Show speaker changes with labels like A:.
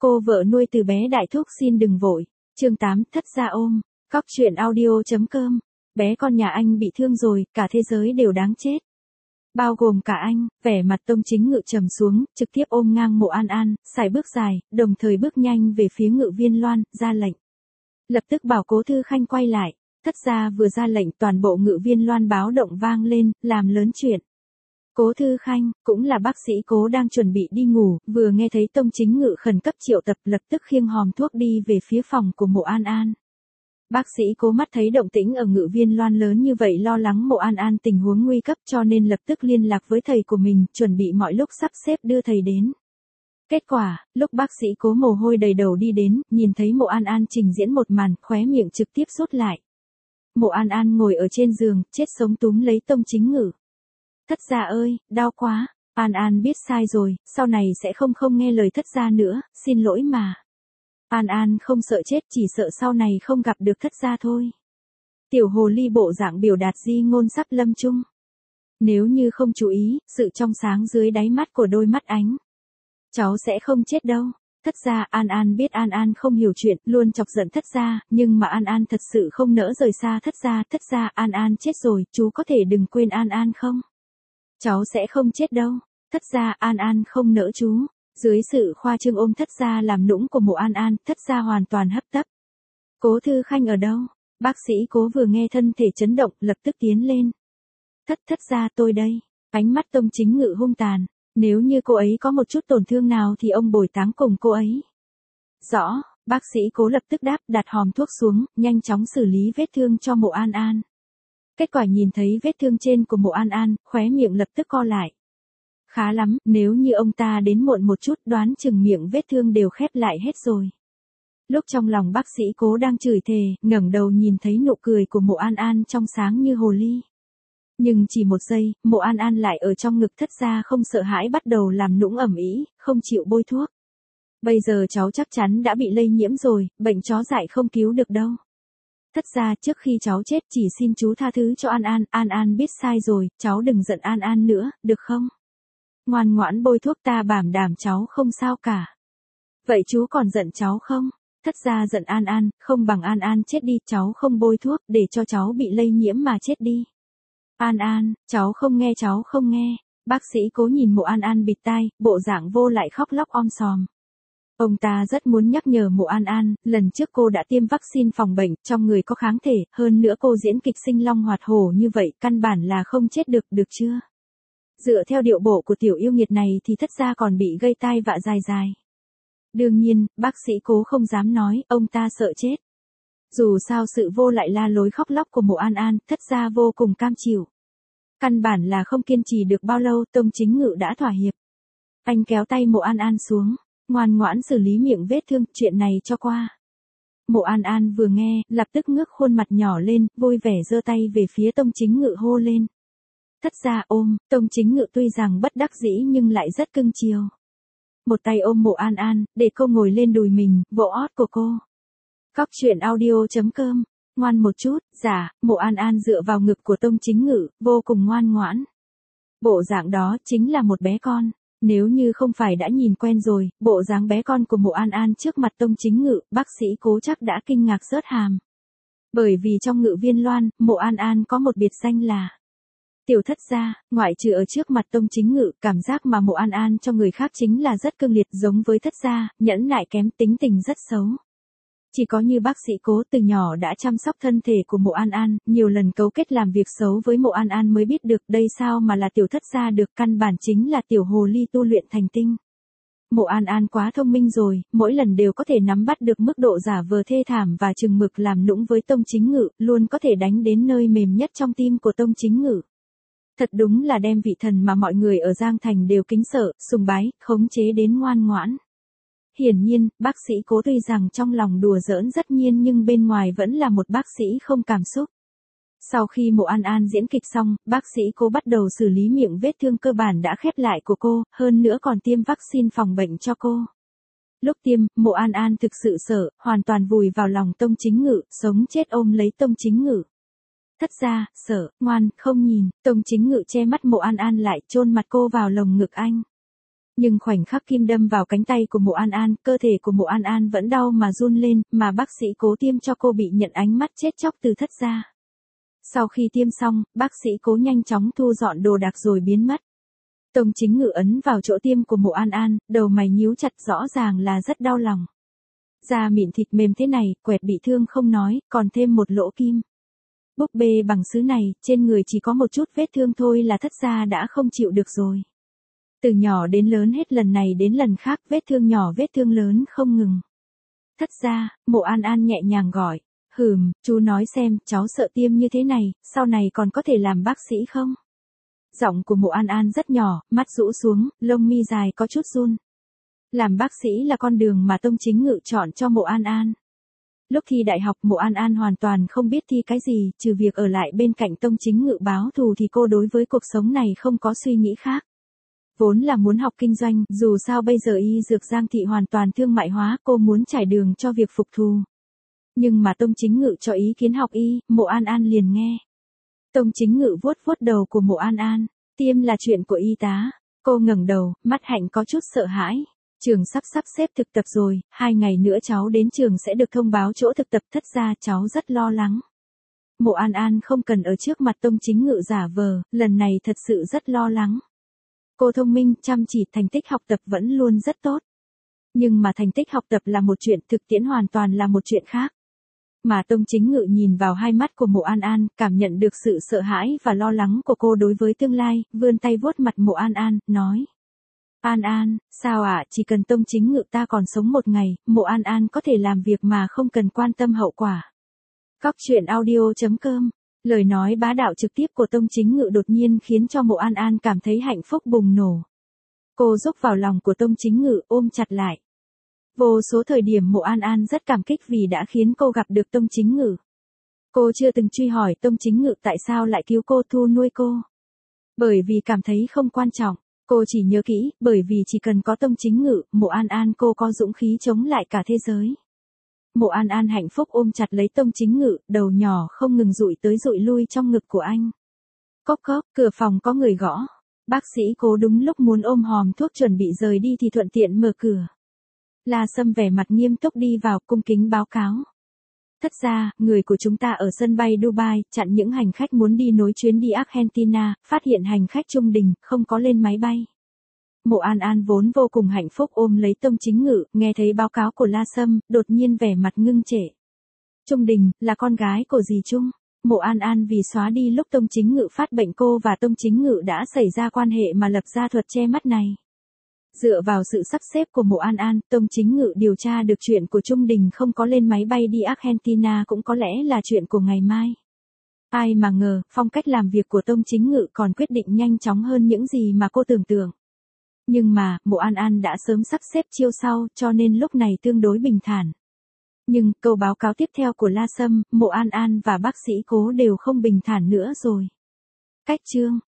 A: Cô vợ nuôi từ bé đại thúc xin đừng vội. Chương 8, thất gia ôm. Cóc truyện audio.com. Bé con nhà anh bị thương rồi, cả thế giới đều đáng chết. Bao gồm cả anh. Vẻ mặt Tông Chính Ngự trầm xuống, trực tiếp ôm ngang Mộ An An, sải bước dài, đồng thời bước nhanh về phía Ngự Viên Loan, ra lệnh. Lập tức bảo Cố Thư Khanh quay lại. Thất gia vừa ra lệnh, toàn bộ Ngự Viên Loan báo động vang lên, làm lớn chuyện. Cố Thư Khanh, cũng là bác sĩ Cố đang chuẩn bị đi ngủ, vừa nghe thấy Tông Chính Ngự khẩn cấp triệu tập, lập tức khiêng hòm thuốc đi về phía phòng của Mộ An An. Bác sĩ Cố mắt thấy động tĩnh ở Ngự Viên Loan lớn như vậy, lo lắng Mộ An An tình huống nguy cấp, cho nên lập tức liên lạc với thầy của mình, chuẩn bị mọi lúc sắp xếp đưa thầy đến. Kết quả, lúc bác sĩ Cố mồ hôi đầy đầu đi đến, nhìn thấy Mộ An An trình diễn một màn, khóe miệng trực tiếp sút lại. Mộ An An ngồi ở trên giường, chết sống túm lấy Tông Chính Ngự. Thất gia ơi, đau quá. An An biết sai rồi, sau này sẽ không nghe lời thất gia nữa, xin lỗi mà. An An không sợ chết, chỉ sợ sau này không gặp được thất gia thôi. Tiểu hồ ly bộ dạng biểu đạt di ngôn sắp lâm chung. Nếu như không chú ý, sự trong sáng dưới đáy mắt của đôi mắt ánh. Cháu sẽ không chết đâu. Thất gia. An An biết An An không hiểu chuyện, luôn chọc giận thất gia, nhưng mà An An thật sự không nỡ rời xa thất gia. Thất gia, An An chết rồi, chú có thể đừng quên An An không? Cháu sẽ không chết đâu. Thất gia. An An không nỡ chú. Dưới sự khoa trương ôm thất gia làm nũng của Mộ An An, thất gia hoàn toàn hấp tấp. Cố Thư Khanh ở đâu? Bác sĩ Cố vừa nghe thân thể chấn động, lập tức tiến lên. Thất gia tôi đây. Ánh mắt Tông Chính Ngự hung tàn. Nếu như cô ấy có một chút tổn thương nào thì ông bồi táng cùng cô ấy. Rõ. Bác sĩ Cố lập tức đáp, đặt hòm thuốc xuống, nhanh chóng xử lý vết thương cho Mộ An An. Kết quả nhìn thấy vết thương trên của Mộ An An, khóe miệng lập tức co lại. Khá lắm, nếu như ông ta đến muộn một chút, đoán chừng miệng vết thương đều khép lại hết rồi. Lúc trong lòng bác sĩ Cố đang chửi thề, ngẩng đầu nhìn thấy nụ cười của Mộ An An trong sáng như hồ ly. Nhưng chỉ một giây, Mộ An An lại ở trong ngực thất gia không sợ hãi bắt đầu làm nũng ầm ĩ, không chịu bôi thuốc. Bây giờ cháu chắc chắn đã bị lây nhiễm rồi, bệnh chó dại không cứu được đâu. Thất gia, trước khi cháu chết chỉ xin chú tha thứ cho An An. An An biết sai rồi, cháu đừng giận An An nữa, được không? Ngoan ngoãn bôi thuốc, ta bảo đảm cháu không sao cả. Vậy chú còn giận cháu không? Thất gia giận An An, không bằng An An chết đi, cháu không bôi thuốc, để cho cháu bị lây nhiễm mà chết đi. An An, cháu không nghe. Bác sĩ Cố nhìn Mộ An An bịt tai, bộ dạng vô lại khóc lóc om sòm. Ông ta rất muốn nhắc nhở Mộ An An, lần trước cô đã tiêm vaccine phòng bệnh, trong người có kháng thể, hơn nữa cô diễn kịch sinh long hoạt hổ như vậy, căn bản là không chết được chưa? Dựa theo điệu bộ của tiểu yêu nghiệt này thì thất gia còn bị gây tai vạ dài. Đương nhiên, bác sĩ Cố không dám nói, ông ta sợ chết. Dù sao sự vô lại la lối khóc lóc của Mộ An An, thất gia vô cùng cam chịu. Căn bản là không kiên trì được bao lâu, Tông Chính Ngự đã thỏa hiệp. Anh kéo tay Mộ An An xuống, ngoan ngoãn xử lý miệng vết thương, chuyện này cho qua. Mộ An An vừa nghe, lập tức ngước khuôn mặt nhỏ lên, vui vẻ giơ tay về phía Tông Chính Ngự hô lên. Thất gia ôm. Tông Chính Ngự tuy rằng bất đắc dĩ nhưng lại rất cưng chiều. Một tay ôm Mộ An An, để cô ngồi lên đùi mình, vỗ ót của cô. Cóc truyện audio.com. Ngoan một chút. Dạ. Mộ An An dựa vào ngực của Tông Chính Ngự, vô cùng ngoan ngoãn. Bộ dạng đó chính là một bé con. Nếu như không phải đã nhìn quen rồi, bộ dáng bé con của Mộ An An trước mặt Tông Chính Ngự, bác sĩ Cố chắc đã kinh ngạc rớt hàm. Bởi vì trong Ngự Viên Loan, Mộ An An có một biệt danh là Tiểu thất gia. Ngoại trừ ở trước mặt Tông Chính Ngự, cảm giác mà Mộ An An cho người khác chính là rất cương liệt, giống với thất gia, nhẫn nại kém, tính tình rất xấu. Chỉ có như bác sĩ Cố từ nhỏ đã chăm sóc thân thể của Mộ An An, nhiều lần cấu kết làm việc xấu với Mộ An An mới biết được đây sao mà là tiểu thất gia được, căn bản chính là tiểu hồ ly tu luyện thành tinh. Mộ An An quá thông minh rồi, mỗi lần đều có thể nắm bắt được mức độ giả vờ thê thảm và chừng mực làm nũng với Tông Chính Ngự, luôn có thể đánh đến nơi mềm nhất trong tim của Tông Chính Ngự. Thật đúng là đem vị thần mà mọi người ở Giang Thành đều kính sợ, sùng bái, khống chế đến ngoan ngoãn. Hiển nhiên, bác sĩ Cố tuy rằng trong lòng đùa giỡn rất nhiên nhưng bên ngoài vẫn là một bác sĩ không cảm xúc. Sau khi Mộ An An diễn kịch xong, bác sĩ Cố bắt đầu xử lý miệng vết thương cơ bản đã khép lại của cô, hơn nữa còn tiêm vaccine phòng bệnh cho cô. Lúc tiêm, Mộ An An thực sự sợ, hoàn toàn vùi vào lòng Tông Chính Ngự, sống chết ôm lấy Tông Chính Ngự. Thất gia, sợ, ngoan, không nhìn. Tông Chính Ngự che mắt Mộ An An lại, chôn mặt cô vào lồng ngực anh. Nhưng khoảnh khắc kim đâm vào cánh tay của Mộ An An, cơ thể của Mộ An An vẫn đau mà run lên, mà bác sĩ Cố tiêm cho cô bị nhận ánh mắt chết chóc từ Thất gia. Sau khi tiêm xong, bác sĩ Cố nhanh chóng thu dọn đồ đạc rồi biến mất. Tông Chính Ngự ấn vào chỗ tiêm của Mộ An An, đầu mày nhíu chặt, rõ ràng là rất đau lòng. Da mịn thịt mềm thế này, quẹt bị thương không nói, còn thêm một lỗ kim. Búp bê bằng sứ này, trên người chỉ có một chút vết thương thôi là Thất gia đã không chịu được rồi. Từ nhỏ đến lớn hết lần này đến lần khác, vết thương nhỏ vết thương lớn không ngừng. Thất gia, Mộ An An nhẹ nhàng gọi. Chú nói xem, cháu sợ tiêm như thế này, sau này còn có thể làm bác sĩ không? Giọng của Mộ An An rất nhỏ, mắt rũ xuống, lông mi dài có chút run. Làm bác sĩ là con đường mà Tông Chính Ngự chọn cho Mộ An An. Lúc thi đại học Mộ An An hoàn toàn không biết thi cái gì, trừ việc ở lại bên cạnh Tông Chính Ngự báo thù thì cô đối với cuộc sống này không có suy nghĩ khác. Vốn là muốn học kinh doanh, dù sao bây giờ y dược Giang Thị hoàn toàn thương mại hóa, cô muốn trải đường cho việc phục thù. Nhưng mà Tông Chính Ngự cho ý kiến học y, Mộ An An liền nghe. Tông Chính Ngự vuốt vuốt đầu của Mộ An An, tiêm là chuyện của y tá. Cô ngẩng đầu, mắt hạnh có chút sợ hãi. Trường sắp xếp thực tập rồi, 2 ngày nữa cháu đến trường sẽ được thông báo chỗ thực tập. Thất gia, cháu rất lo lắng. Mộ An An không cần ở trước mặt Tông Chính Ngự giả vờ, lần này thật sự rất lo lắng. Cô thông minh, chăm chỉ, thành tích học tập vẫn luôn rất tốt. Nhưng mà thành tích học tập là một chuyện, thực tiễn hoàn toàn là một chuyện khác. Mà Tông Chính Ngự nhìn vào hai mắt của Mộ An An, cảm nhận được sự sợ hãi và lo lắng của cô đối với tương lai, vươn tay vuốt mặt Mộ An An, nói. An An, sao ạ, chỉ cần Tông Chính Ngự ta còn sống một ngày, Mộ An An có thể làm việc mà không cần quan tâm hậu quả. Cóc truyện audio.com. Lời nói bá đạo trực tiếp của Tông Chính Ngự đột nhiên khiến cho Mộ An An cảm thấy hạnh phúc bùng nổ. Cô rúc vào lòng của Tông Chính Ngự, ôm chặt lại. Vô số thời điểm Mộ An An rất cảm kích vì đã khiến cô gặp được Tông Chính Ngự. Cô chưa từng truy hỏi Tông Chính Ngự tại sao lại cứu cô, thu nuôi cô. Bởi vì cảm thấy không quan trọng, cô chỉ nhớ kỹ, bởi vì chỉ cần có Tông Chính Ngự, Mộ An An cô có dũng khí chống lại cả thế giới. Mộ An An hạnh phúc ôm chặt lấy Tông Chính Ngự, đầu nhỏ không ngừng dụi tới dụi lui trong ngực của anh. Cốc cốc, cửa phòng có người gõ. Bác sĩ Cố đúng lúc muốn ôm hòm thuốc chuẩn bị rời đi thì thuận tiện mở cửa. La Sâm vẻ mặt nghiêm túc đi vào, cung kính báo cáo. Thất gia, người của chúng ta ở sân bay Dubai, chặn những hành khách muốn đi nối chuyến đi Argentina, phát hiện hành khách trung đình, không có lên máy bay. Mộ An An vốn vô cùng hạnh phúc ôm lấy Tông Chính Ngự, nghe thấy báo cáo của La Sâm, đột nhiên vẻ mặt ngưng trệ. Trung đình, là con gái của dì Trung. Mộ An An vì xóa đi lúc Tông Chính Ngự phát bệnh cô và Tông Chính Ngự đã xảy ra quan hệ mà lập ra thuật che mắt này. Dựa vào sự sắp xếp của Mộ An An, Tông Chính Ngự điều tra được chuyện của Trung đình không có lên máy bay đi Argentina cũng có lẽ là chuyện của ngày mai. Ai mà ngờ, phong cách làm việc của Tông Chính Ngự còn quyết định nhanh chóng hơn những gì mà cô tưởng tượng. Nhưng mà, Mộ An An đã sớm sắp xếp chiêu sau, cho nên lúc này tương đối bình thản. Nhưng, câu báo cáo tiếp theo của La Sâm, Mộ An An và bác sĩ Cố đều không bình thản nữa rồi. Cách chương.